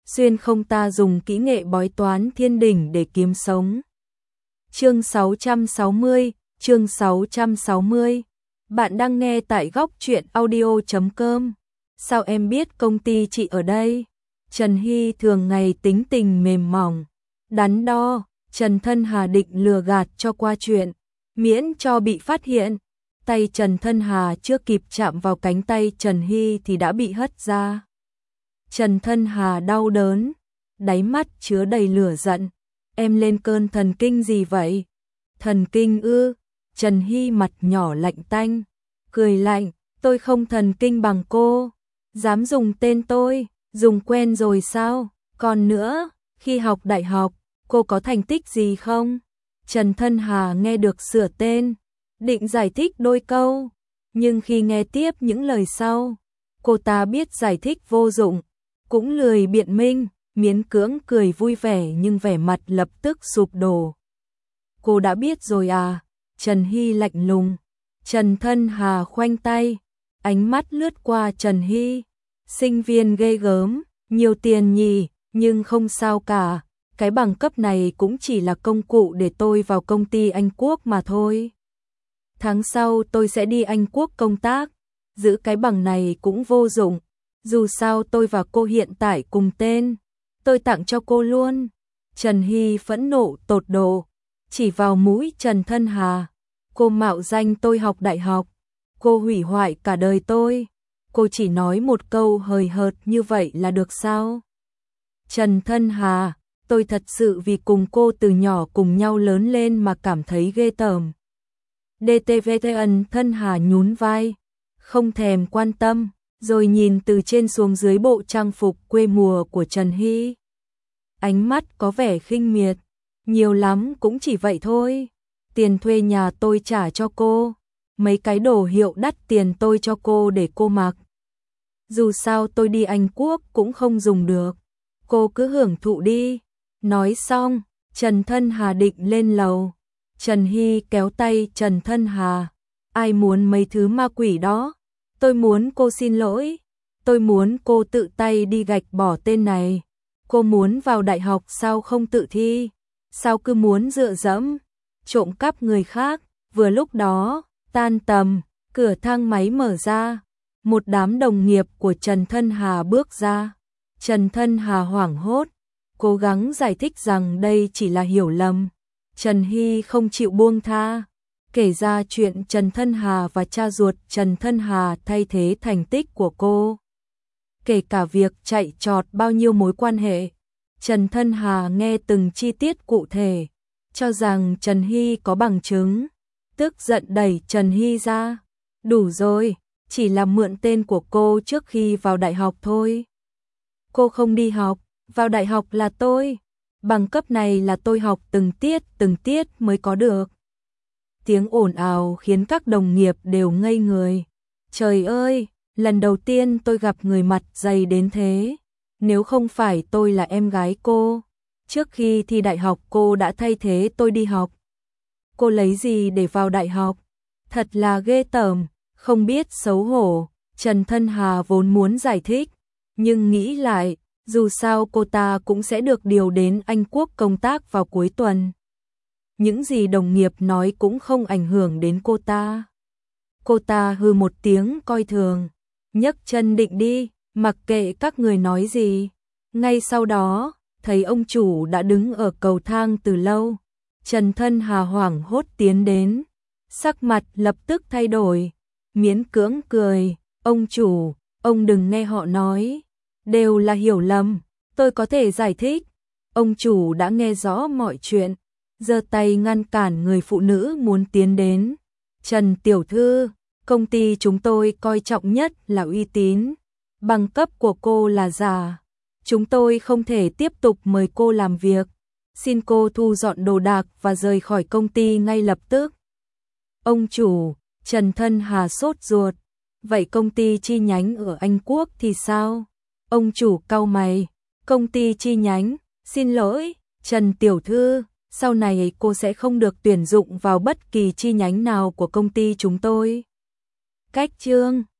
xuyên không ta dùng kỹ nghệ bói toán thiên đỉnh để kiếm sống. Chương 660, chương 660. Bạn đang nghe tại góc truyện audio.com. Sao em biết công ty chị ở đây? Trần Hy thường ngày tính tình mềm mỏng, đắn đo, Trần Thân Hà định lừa gạt cho qua chuyện, miễn cho bị phát hiện. Tay Trần Thân Hà chưa kịp chạm vào cánh tay Trần Hy thì đã bị hất ra. Trần Thân Hà đau đớn, đáy mắt chứa đầy lửa giận. Em lên cơn thần kinh gì vậy? Thần kinh ư? Trần Hy mặt nhỏ lạnh tanh, cười lạnh, tôi không thần kinh bằng cô. Dám dùng tên tôi, dùng quen rồi sao? Còn nữa, khi học đại học, cô có thành tích gì không? Trần Thân Hà nghe được sửa tên, định giải thích đôi câu, nhưng khi nghe tiếp những lời sau, cô ta biết giải thích vô dụng, cũng lười biện minh, miễn cưỡng cười vui vẻ nhưng vẻ mặt lập tức sụp đổ. Cô đã biết rồi à? Trần Hy lạnh lùng. Trần Thân Hà khoanh tay, ánh mắt lướt qua Trần Hy. Sinh viên ghê gớm, nhiều tiền nhỉ, nhưng không sao cả. Cái bằng cấp này cũng chỉ là công cụ để tôi vào công ty Anh Quốc mà thôi. Tháng sau tôi sẽ đi Anh Quốc công tác, giữ cái bằng này cũng vô dụng. Dù sao tôi và cô hiện tại cùng tên, tôi tặng cho cô luôn. Trần Hy phẫn nộ tột độ, chỉ vào mũi Trần Thân Hà. Cô mạo danh tôi học đại học, cô hủy hoại cả đời tôi. Cô chỉ nói một câu hời hợt như vậy là được sao? Trần Thân Hà, tôi thật sự vì cùng cô từ nhỏ cùng nhau lớn lên mà cảm thấy ghê tởm. DTVTN Thân Hà nhún vai, không thèm quan tâm, rồi nhìn từ trên xuống dưới bộ trang phục quê mùa của Trần Hy. Ánh mắt có vẻ khinh miệt, nhiều lắm cũng chỉ vậy thôi. Tiền thuê nhà tôi trả cho cô, mấy cái đồ hiệu đắt tiền tôi cho cô để cô mặc. Dù sao tôi đi Anh Quốc cũng không dùng được, cô cứ hưởng thụ đi. Nói xong, Trần Thân Hà định lên lầu. Trần Hy kéo tay Trần Thân Hà. Ai muốn mấy thứ ma quỷ đó? Tôi muốn cô xin lỗi. Tôi muốn cô tự tay đi gạch bỏ tên này. Cô muốn vào đại học sao không tự thi? Sao cứ muốn dựa dẫm, trộm cắp người khác? Vừa lúc đó, tan tầm, cửa thang máy mở ra. Một đám đồng nghiệp của Trần Thân Hà bước ra. Trần Thân Hà hoảng hốt, cố gắng giải thích rằng đây chỉ là hiểu lầm. Trần Hy không chịu buông tha, kể ra chuyện Trần Thân Hà và cha ruột Trần Thân Hà thay thế thành tích của cô. Kể cả việc chạy trọt bao nhiêu mối quan hệ. Trần Thân Hà nghe từng chi tiết cụ thể, cho rằng Trần Hy có bằng chứng, tức giận đẩy Trần Hy ra. Đủ rồi, chỉ là mượn tên của cô trước khi vào đại học thôi. Cô không đi học, vào đại học là tôi. Bằng cấp này là tôi học từng tiết mới có được. Tiếng ồn ào khiến các đồng nghiệp đều ngây người. Trời ơi, lần đầu tiên tôi gặp người mặt dày đến thế. Nếu không phải tôi là em gái cô, trước khi thi đại học cô đã thay thế tôi đi học. Cô lấy gì để vào đại học? Thật là ghê tởm, không biết xấu hổ. Trần Thân Hà vốn muốn giải thích, nhưng nghĩ lại, dù sao cô ta cũng sẽ được điều đến Anh Quốc công tác vào cuối tuần. Những gì đồng nghiệp nói cũng không ảnh hưởng đến cô ta. Cô ta hừ một tiếng coi thường, nhấc chân định đi, mặc kệ các người nói gì. Ngay sau đó, thấy ông chủ đã đứng ở cầu thang từ lâu. Trần Thân Hà hoảng hốt tiến đến, sắc mặt lập tức thay đổi, miễn cưỡng cười. Ông chủ, ông đừng nghe họ nói, đều là hiểu lầm, tôi có thể giải thích. Ông chủ đã nghe rõ mọi chuyện, giơ tay ngăn cản người phụ nữ muốn tiến đến. Trần tiểu thư, công ty chúng tôi coi trọng nhất là uy tín. Bằng cấp của cô là giả, chúng tôi không thể tiếp tục mời cô làm việc. Xin cô thu dọn đồ đạc và rời khỏi công ty ngay lập tức. Ông chủ, Trần Thân Hà sốt ruột. Vậy công ty chi nhánh ở Anh Quốc thì sao? Ông chủ cau mày. Công ty chi nhánh, xin lỗi, Trần tiểu thư, sau này cô sẽ không được tuyển dụng vào bất kỳ chi nhánh nào của công ty chúng tôi. Cách chương